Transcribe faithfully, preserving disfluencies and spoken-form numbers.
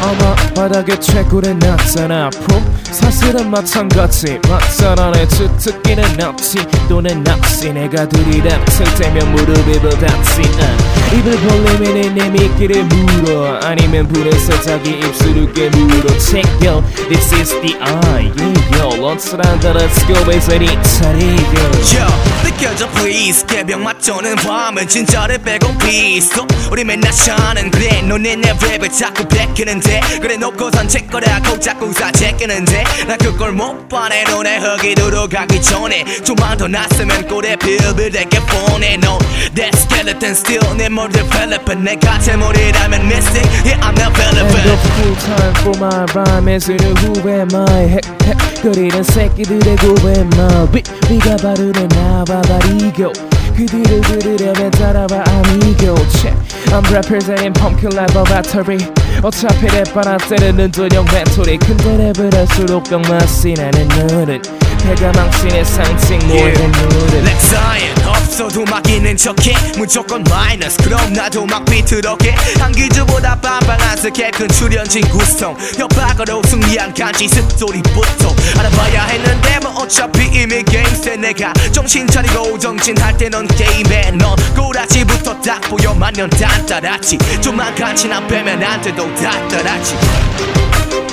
아마 바닥에 최고의 낙서나 앞으로 사실은 마찬가지 막상 안에 주특기는 없지 또는 납시 내가 들이닥칠 때면 무릎이 부닥지 uh. 입을 벌리면 내 미끼를 물어 아니면 불에서 자기 입술을 깨물어 Check yo, this is the eye yeah yo 런치란다 let's go 해서 네 차례요 Yo, 느껴져 please 개병 맞춰는 밤은 진짜를 빼고 please 우리 맨날 샤는 그래 너네 내 랩을 자꾸 베끼는데 그래 놓고 산책거라고 자꾸 사재끼는데 나 그걸 못 봐내 너네 흙이 들어가기 전에 좀만 더 났으면 꼴에 빌빌대게 보내 No, that skeleton still 내 머리를 펠레pen 내가 제 머리라면 missing Yeah, I'm not relevant And the full time for my rhyme is in the who am I 핵 핵 거리는 새끼들의 고백마 위 위가 바르는 나와 바리고 그들을 들으려면 따라와 amigo Check I'm representing pumpkin laboratory 어차피 랩바람 때리는 전용 멘토리 근데 랩을 할수록 병맛이 나는 너는 배가 망신의 상징 more than 너는 Like science 없어도 막이는 척해 무조건 마이너스 그럼 나도 막 비틀어게 한기주보다 빵빵한 스케일 큰 출연진 구성 협박으로 승리한 간지 습소리부터 알아봐야 했는데 뭐 어차피 이미 게임세 내가 정신 차리고 정진할 때 넌 게임에 넌 꼬라지부터 딱 보여 만년 단 따랐지 좀만 같이 나 빼면 안 돼도 다 따랐지